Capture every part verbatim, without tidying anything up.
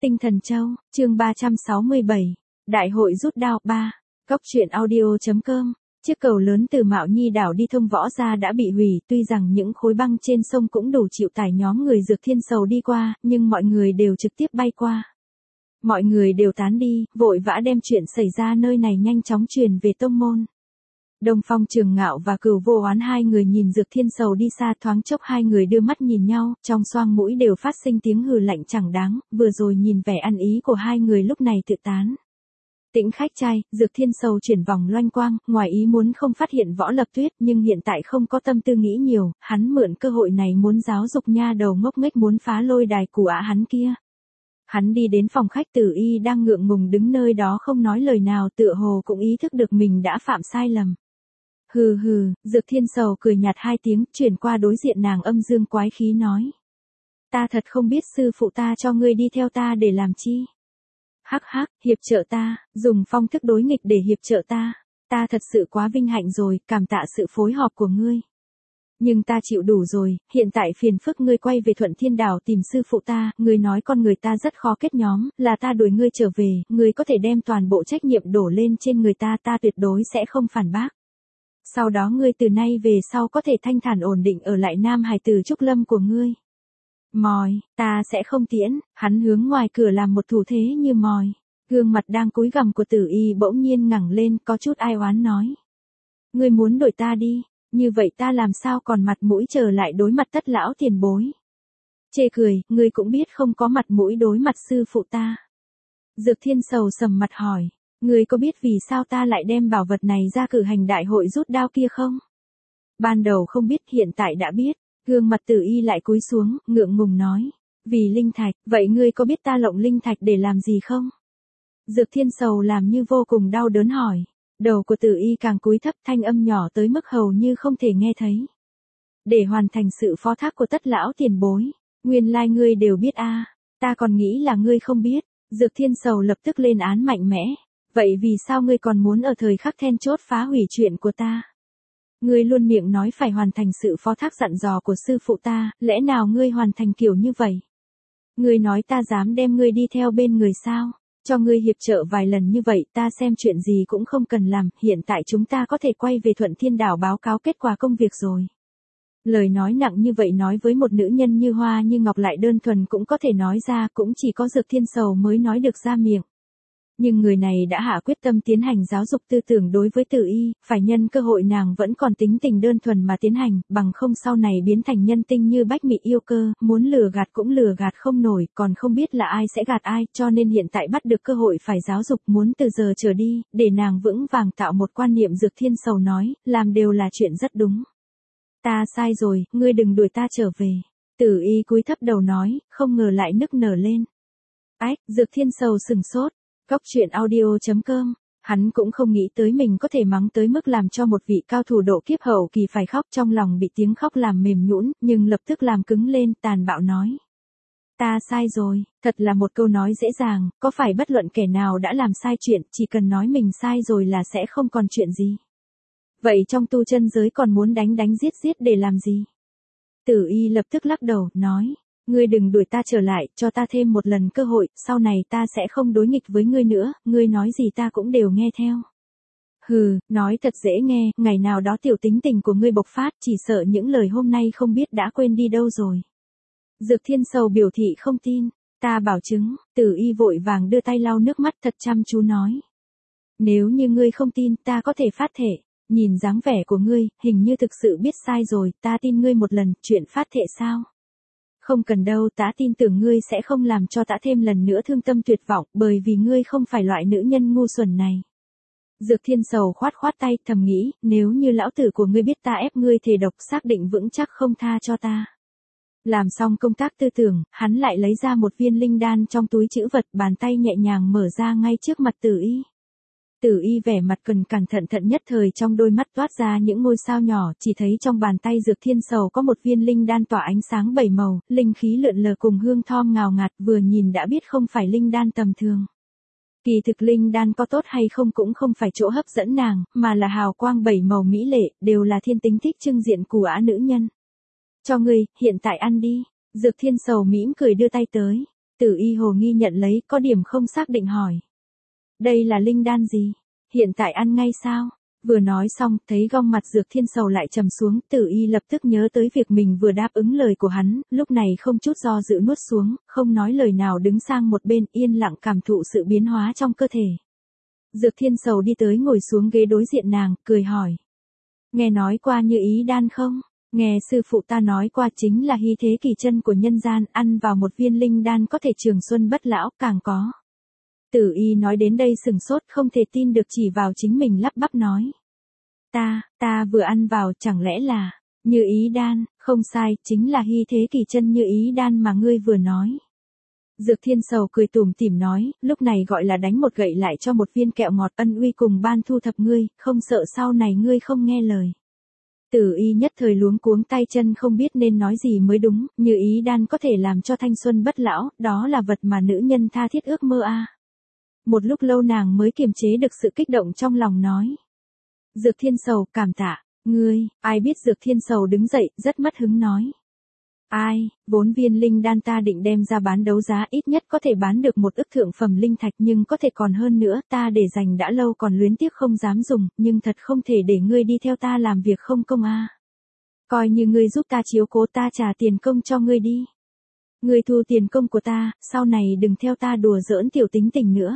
Tinh Thần Châu, chương ba trăm sáu mươi bảy, Đại hội rút đao ba, Cóc truyện audio chấm com. Chiếc cầu lớn từ Mạo Nhi đảo đi thông Võ Gia đã bị hủy, tuy rằng những khối băng trên sông cũng đủ chịu tải nhóm người Dược Thiên Sầu đi qua, nhưng mọi người đều trực tiếp bay qua. Mọi người đều tán đi, vội vã đem chuyện xảy ra nơi này nhanh chóng truyền về tông môn. Đông Phong Trường Ngạo và Cửu Vô Oán hai người nhìn Dược Thiên Sầu đi xa, thoáng chốc hai người đưa mắt nhìn nhau, trong xoang mũi đều phát sinh tiếng hừ lạnh chẳng đáng, vừa rồi nhìn vẻ ăn ý của hai người lúc này tự tán. Tĩnh khách trai, Dược Thiên Sầu chuyển vòng loanh quang, ngoài ý muốn không phát hiện Võ Lập Tuyết, nhưng hiện tại không có tâm tư nghĩ nhiều, hắn mượn cơ hội này muốn giáo dục nha đầu ngốc nghếch muốn phá lôi đài của ả hắn kia. Hắn đi đến phòng khách, Tử Y đang ngượng ngùng đứng nơi đó không nói lời nào, tựa hồ cũng ý thức được mình đã phạm sai lầm. Hừ hừ, Dược Thiên Sầu cười nhạt hai tiếng, chuyển qua đối diện nàng âm dương quái khí nói. Ta thật không biết sư phụ ta cho ngươi đi theo ta để làm chi. Hắc hắc, hiệp trợ ta, dùng phong thức đối nghịch để hiệp trợ ta. Ta thật sự quá vinh hạnh rồi, cảm tạ sự phối hợp của ngươi. Nhưng ta chịu đủ rồi, hiện tại phiền phức ngươi quay về Thuận Thiên Đảo tìm sư phụ ta, ngươi nói con người ta rất khó kết nhóm, là ta đuổi ngươi trở về, ngươi có thể đem toàn bộ trách nhiệm đổ lên trên người ta, ta tuyệt đối sẽ không phản bác. Sau đó ngươi từ nay về sau có thể thanh thản ổn định ở lại Nam Hải Tử Trúc Lâm của ngươi. Mòi, ta sẽ không tiễn, hắn hướng ngoài cửa làm một thủ thế như mòi. Gương mặt đang cúi gằm của Tử Y bỗng nhiên ngẩng lên, có chút ai oán nói. Ngươi muốn đuổi ta đi, như vậy ta làm sao còn mặt mũi trở lại đối mặt Tất lão tiền bối. Chê cười, ngươi cũng biết không có mặt mũi đối mặt sư phụ ta. Dược Thiên Sầu sầm mặt hỏi. Ngươi có biết vì sao ta lại đem bảo vật này ra cử hành đại hội rút đao kia không? Ban đầu không biết, hiện tại đã biết. Gương mặt Tử Y lại cúi xuống, ngượng ngùng nói. Vì linh thạch, vậy ngươi có biết ta lộng linh thạch để làm gì không? Dược Thiên Sầu làm như vô cùng đau đớn hỏi. Đầu của Tử Y càng cúi thấp, thanh âm nhỏ tới mức hầu như không thể nghe thấy. Để hoàn thành sự phó thác của Tất lão tiền bối. Nguyên lai ngươi đều biết a, à, ta còn nghĩ là ngươi không biết. Dược Thiên Sầu lập tức lên án mạnh mẽ. Vậy vì sao ngươi còn muốn ở thời khắc then chốt phá hủy chuyện của ta? Ngươi luôn miệng nói phải hoàn thành sự phó thác dặn dò của sư phụ ta, lẽ nào ngươi hoàn thành kiểu như vậy? Ngươi nói ta dám đem ngươi đi theo bên người sao? Cho ngươi hiệp trợ vài lần như vậy, ta xem chuyện gì cũng không cần làm, hiện tại chúng ta có thể quay về Thuận Thiên Đảo báo cáo kết quả công việc rồi. Lời nói nặng như vậy nói với một nữ nhân như Hoa như Ngọc lại đơn thuần cũng có thể nói ra, cũng chỉ có Dược Thiên Sầu mới nói được ra miệng. Nhưng người này đã hạ quyết tâm tiến hành giáo dục tư tưởng đối với Tử Y, phải nhân cơ hội nàng vẫn còn tính tình đơn thuần mà tiến hành, bằng không sau này biến thành nhân tinh như Bách Mị yêu cơ, muốn lừa gạt cũng lừa gạt không nổi, còn không biết là ai sẽ gạt ai, cho nên hiện tại bắt được cơ hội phải giáo dục, muốn từ giờ trở đi, để nàng vững vàng tạo một quan niệm. Dược Thiên Sầu nói, làm đều là chuyện rất đúng. Ta sai rồi, ngươi đừng đuổi ta trở về. Tử Y cúi thấp đầu nói, không ngờ lại nức nở lên. Ách, Dược Thiên Sầu sừng sốt. Cóc truyện audio chấm com, hắn cũng không nghĩ tới mình có thể mắng tới mức làm cho một vị cao thủ độ kiếp hậu kỳ phải khóc, trong lòng bị tiếng khóc làm mềm nhũn, nhưng lập tức làm cứng lên, tàn bạo nói. Ta sai rồi, thật là một câu nói dễ dàng, có phải bất luận kẻ nào đã làm sai chuyện, chỉ cần nói mình sai rồi là sẽ không còn chuyện gì. Vậy trong tu chân giới còn muốn đánh đánh giết giết để làm gì? Tử Y lập tức lắc đầu, nói. Ngươi đừng đuổi ta trở lại, cho ta thêm một lần cơ hội, sau này ta sẽ không đối nghịch với ngươi nữa, ngươi nói gì ta cũng đều nghe theo. Hừ, nói thật dễ nghe, ngày nào đó tiểu tính tình của ngươi bộc phát, chỉ sợ những lời hôm nay không biết đã quên đi đâu rồi. Dược Thiên Sầu biểu thị không tin, ta bảo chứng, Tử Y vội vàng đưa tay lau nước mắt thật chăm chú nói. Nếu như ngươi không tin, ta có thể phát thể, nhìn dáng vẻ của ngươi, hình như thực sự biết sai rồi, ta tin ngươi một lần, chuyện phát thể sao? Không cần đâu, tả tin tưởng ngươi sẽ không làm cho tả thêm lần nữa thương tâm tuyệt vọng, bởi vì ngươi không phải loại nữ nhân ngu xuẩn này. Dược Thiên Sầu khoát khoát tay, thầm nghĩ, nếu như lão tử của ngươi biết ta ép ngươi thề độc, xác định vững chắc không tha cho ta. Làm xong công tác tư tưởng, hắn lại lấy ra một viên linh đan trong túi trữ vật, bàn tay nhẹ nhàng mở ra ngay trước mặt Tử Y. Tử Y vẻ mặt cần cẩn thận thận nhất thời, trong đôi mắt toát ra những ngôi sao nhỏ, chỉ thấy trong bàn tay Dược Thiên Sầu có một viên linh đan tỏa ánh sáng bảy màu, linh khí lượn lờ cùng hương thơm ngào ngạt, vừa nhìn đã biết không phải linh đan tầm thường. Kỳ thực linh đan có tốt hay không cũng không phải chỗ hấp dẫn nàng, mà là hào quang bảy màu mỹ lệ, đều là thiên tính thích trưng diện của ả nữ nhân. Cho ngươi, hiện tại ăn đi. Dược Thiên Sầu mỉm cười đưa tay tới. Tử Y hồ nghi nhận lấy, có điểm không xác định hỏi. Đây là linh đan gì? Hiện tại ăn ngay sao? Vừa nói xong, thấy gong mặt Dược Thiên Sầu lại trầm xuống, Tử Y lập tức nhớ tới việc mình vừa đáp ứng lời của hắn, lúc này không chút do dự nuốt xuống, không nói lời nào đứng sang một bên, yên lặng cảm thụ sự biến hóa trong cơ thể. Dược Thiên Sầu đi tới ngồi xuống ghế đối diện nàng, cười hỏi. Nghe nói qua Như Ý đan không? Nghe sư phụ ta nói qua, chính là hy thế kỳ chân của nhân gian, ăn vào một viên linh đan có thể trường xuân bất lão, càng có. Tử Y nói đến đây sừng sốt, không thể tin được, chỉ vào chính mình lắp bắp nói. Ta, ta vừa ăn vào, chẳng lẽ là Như Ý đan? Không sai, chính là hy thế kỳ chân Như Ý đan mà ngươi vừa nói. Dược Thiên Sầu cười tủm tỉm nói, lúc này gọi là đánh một gậy lại cho một viên kẹo ngọt, ân uy cùng ban thu thập ngươi, không sợ sau này ngươi không nghe lời. Tử Y nhất thời luống cuống tay chân không biết nên nói gì mới đúng, Như Ý đan có thể làm cho thanh xuân bất lão, đó là vật mà nữ nhân tha thiết ước mơ a. Một lúc lâu nàng mới kiềm chế được sự kích động trong lòng nói. Dược Thiên Sầu, cảm tạ, ngươi, ai biết Dược Thiên Sầu đứng dậy, rất mất hứng nói. Ai, vốn viên linh đan ta định đem ra bán đấu giá, ít nhất có thể bán được một ức thượng phẩm linh thạch, nhưng có thể còn hơn nữa, ta để dành đã lâu còn luyến tiếc không dám dùng, nhưng thật không thể để ngươi đi theo ta làm việc không công a. Coi như ngươi giúp ta chiếu cố, ta trả tiền công cho ngươi đi. Ngươi thu tiền công của ta, sau này đừng theo ta đùa giỡn tiểu tính tình nữa.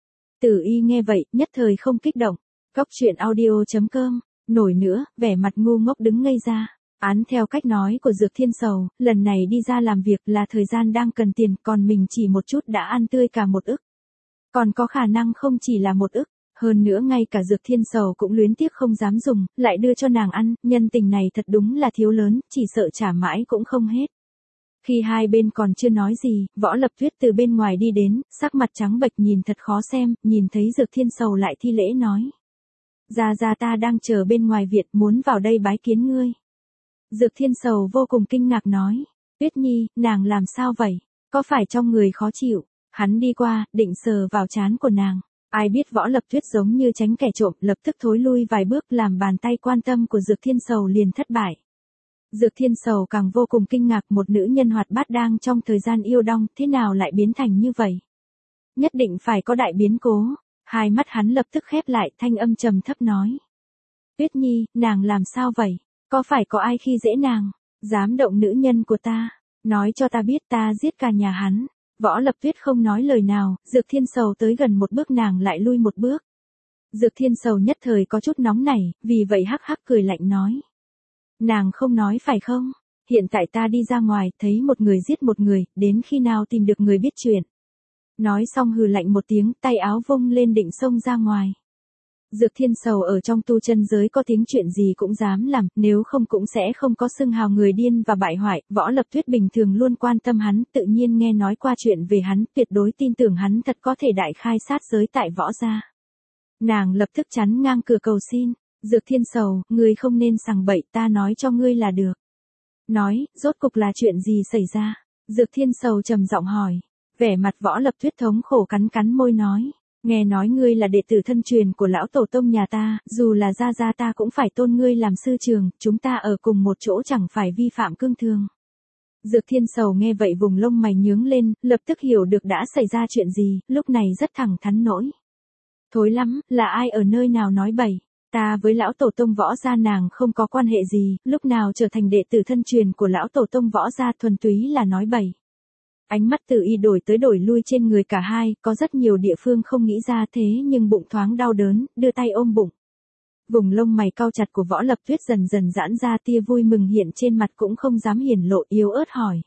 Tử Y nghe vậy, nhất thời không kích động. Cóc truyện audio chấm com, nổi nữa, vẻ mặt ngu ngốc đứng ngây ra. Án theo cách nói của Dược Thiên Sầu, lần này đi ra làm việc là thời gian đang cần tiền, còn mình chỉ một chút đã ăn tươi cả một ức. Còn có khả năng không chỉ là một ức, hơn nữa ngay cả Dược Thiên Sầu cũng luyến tiếc không dám dùng, lại đưa cho nàng ăn, nhân tình này thật đúng là thiếu lớn, chỉ sợ trả mãi cũng không hết. Khi hai bên còn chưa nói gì, Võ Lập Tuyết từ bên ngoài đi đến, sắc mặt trắng bệch nhìn thật khó xem, nhìn thấy Dược Thiên Sầu lại thi lễ nói. Gia gia ta đang chờ bên ngoài viện, muốn vào đây bái kiến ngươi. Dược Thiên Sầu vô cùng kinh ngạc nói. Tuyết Nhi, nàng làm sao vậy? Có phải trong người khó chịu? Hắn đi qua, định sờ vào trán của nàng. Ai biết Võ Lập Tuyết giống như tránh kẻ trộm, lập tức thối lui vài bước, làm bàn tay quan tâm của Dược Thiên Sầu liền thất bại. Dược Thiên Sầu càng vô cùng kinh ngạc, một nữ nhân hoạt bát đang trong thời gian yêu đong, thế nào lại biến thành như vậy? Nhất định phải có đại biến cố. Hai mắt hắn lập tức khép lại, thanh âm trầm thấp nói. Tuyết Nhi, nàng làm sao vậy? Có phải có ai khi dễ nàng? Dám động nữ nhân của ta? Nói cho ta biết, ta giết cả nhà hắn. Võ Lập Tuyết không nói lời nào, Dược Thiên Sầu tới gần một bước, nàng lại lui một bước. Dược Thiên Sầu nhất thời có chút nóng nảy, vì vậy hắc hắc cười lạnh nói. Nàng không nói phải không? Hiện tại ta đi ra ngoài, thấy một người giết một người, đến khi nào tìm được người biết chuyện. Nói xong hừ lạnh một tiếng, tay áo vung lên định xông ra ngoài. Dược Thiên Sầu ở trong tu chân giới có tiếng chuyện gì cũng dám làm, nếu không cũng sẽ không có xưng hào người điên và bại hoại. Võ Lập Tuyết bình thường luôn quan tâm hắn, tự nhiên nghe nói qua chuyện về hắn, tuyệt đối tin tưởng hắn thật có thể đại khai sát giới tại Võ gia. Nàng lập tức chắn ngang cửa cầu xin. Dược Thiên Sầu, ngươi không nên sằng bậy, ta nói cho ngươi là được. Nói, rốt cục là chuyện gì xảy ra? Dược Thiên Sầu trầm giọng hỏi. Vẻ mặt Võ Lập Tuyết thống khổ cắn cắn môi nói. Nghe nói ngươi là đệ tử thân truyền của lão tổ tông nhà ta, dù là gia gia ta cũng phải tôn ngươi làm sư trường, chúng ta ở cùng một chỗ chẳng phải vi phạm cương thường. Dược Thiên Sầu nghe vậy vùng lông mày nhướng lên, lập tức hiểu được đã xảy ra chuyện gì, lúc này rất thẳng thắn nổi. Thối lắm, là ai ở nơi nào nói bậy? Ta với lão tổ tông Võ gia nàng không có quan hệ gì, lúc nào trở thành đệ tử thân truyền của lão tổ tông Võ gia thuần túy là nói bậy. Ánh mắt Tử Y đổi tới đổi lui trên người cả hai, có rất nhiều địa phương không nghĩ ra thế nhưng bụng thoáng đau đớn, đưa tay ôm bụng. Vùng lông mày cau chặt của Võ Lập Tuyết dần dần giãn ra, tia vui mừng hiện trên mặt cũng không dám hiển lộ, yếu ớt hỏi.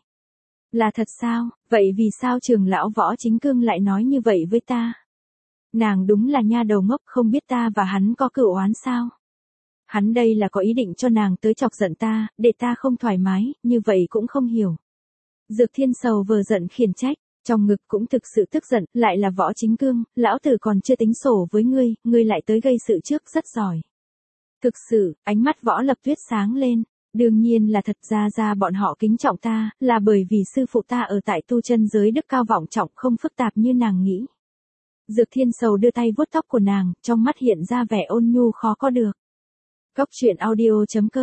Là thật sao, vậy vì sao trưởng lão Võ Chính Cương lại nói như vậy với ta? Nàng đúng là nha đầu ngốc, không biết ta và hắn có cửu oán sao? Hắn đây là có ý định cho nàng tới chọc giận ta, để ta không thoải mái, như vậy cũng không hiểu. Dược Thiên Sầu vừa giận khiển trách, trong ngực cũng thực sự tức giận, lại là Võ Chính Cương, lão tử còn chưa tính sổ với ngươi, ngươi lại tới gây sự trước, rất giỏi. Thực sự, ánh mắt Võ Lập Tuyết sáng lên, đương nhiên là thật, ra ra bọn họ kính trọng ta, là bởi vì sư phụ ta ở tại tu chân giới đức cao vọng trọng, không phức tạp như nàng nghĩ. Dược Thiên Sầu đưa tay vuốt tóc của nàng, trong mắt hiện ra vẻ ôn nhu khó có được. Cóc truyện audio chấm com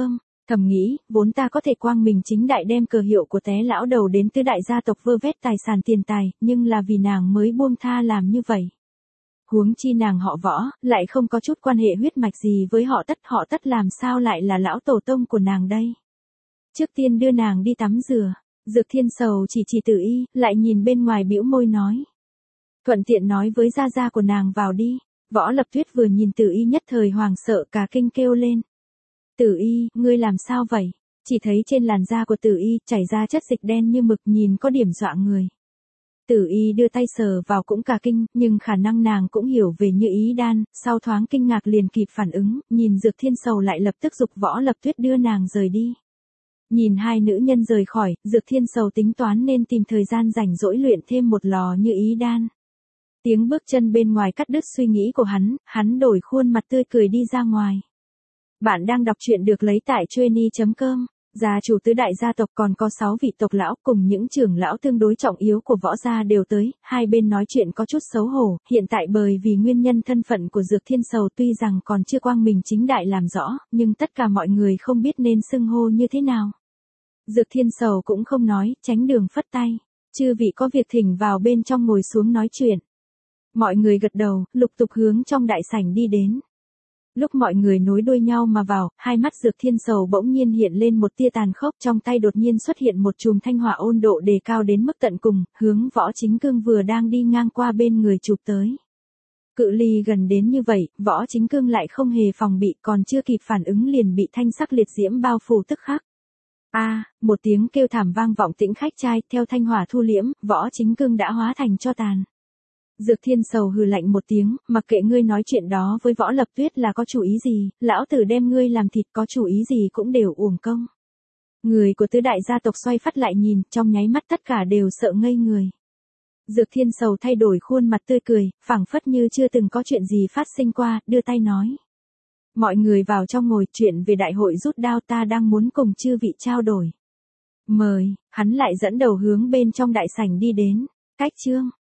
Thầm nghĩ, vốn ta có thể quang mình chính đại đem cờ hiệu của té lão đầu đến tứ đại gia tộc vơ vét tài sản tiền tài, nhưng là vì nàng mới buông tha làm như vậy. Huống chi nàng họ Võ, lại không có chút quan hệ huyết mạch gì với họ Tất, họ Tất làm sao lại là lão tổ tông của nàng đây. Trước tiên đưa nàng đi tắm rửa, Dược Thiên Sầu chỉ chỉ Tử Y, lại nhìn bên ngoài bĩu môi nói. Thuận tiện nói với gia gia của nàng vào đi. Võ Lập Tuyết vừa nhìn Tử Y nhất thời hoàng sợ cả kinh kêu lên. Tử Y, ngươi làm sao vậy? Chỉ thấy trên làn da của Tử Y chảy ra chất dịch đen như mực nhìn có điểm dọa người. Tử Y đưa tay sờ vào cũng cả kinh, nhưng khả năng nàng cũng hiểu về Như Ý đan, sau thoáng kinh ngạc liền kịp phản ứng, nhìn Dược Thiên Sầu lại lập tức giục Võ Lập Tuyết đưa nàng rời đi. Nhìn hai nữ nhân rời khỏi, Dược Thiên Sầu tính toán nên tìm thời gian rảnh rỗi luyện thêm một lò Như Ý đan. Tiếng bước chân bên ngoài cắt đứt suy nghĩ của hắn, hắn đổi khuôn mặt tươi cười đi ra ngoài. Bạn đang đọc truyện được lấy tại chueny chấm com. Gia chủ tứ đại gia tộc còn có sáu vị tộc lão cùng những trưởng lão tương đối trọng yếu của Võ gia đều tới, hai bên nói chuyện có chút xấu hổ, hiện tại bởi vì nguyên nhân thân phận của Dược Thiên Sầu tuy rằng còn chưa quang mình chính đại làm rõ, nhưng tất cả mọi người không biết nên xưng hô như thế nào. Dược Thiên Sầu cũng không nói, tránh đường phất tay, chư vị có việc thỉnh vào bên trong ngồi xuống nói chuyện. Mọi người gật đầu, lục tục hướng trong đại sảnh đi đến. Lúc mọi người nối đuôi nhau mà vào, hai mắt Dược Thiên Sầu bỗng nhiên hiện lên một tia tàn khốc, trong tay đột nhiên xuất hiện một chùm thanh hỏa ôn độ đề cao đến mức tận cùng, hướng Võ Chính Cương vừa đang đi ngang qua bên người chụp tới. Cự ly gần đến như vậy, Võ Chính Cương lại không hề phòng bị, còn chưa kịp phản ứng liền bị thanh sắc liệt diễm bao phủ tức khắc. A, à, một tiếng kêu thảm vang vọng tĩnh khách trai, theo thanh hỏa thu liễm, Võ Chính Cương đã hóa thành tro tàn. Dược Thiên Sầu hừ lạnh một tiếng, mặc kệ ngươi nói chuyện đó với Võ Lập Tuyết là có chủ ý gì, lão tử đem ngươi làm thịt có chủ ý gì cũng đều uổng công. Người của tứ đại gia tộc xoay phát lại nhìn, trong nháy mắt tất cả đều sợ ngây người. Dược Thiên Sầu thay đổi khuôn mặt tươi cười, phảng phất như chưa từng có chuyện gì phát sinh qua, đưa tay nói. Mọi người vào trong ngồi, chuyện về đại hội rút đao ta đang muốn cùng chư vị trao đổi. Mời, hắn lại dẫn đầu hướng bên trong đại sảnh đi đến. Cách chương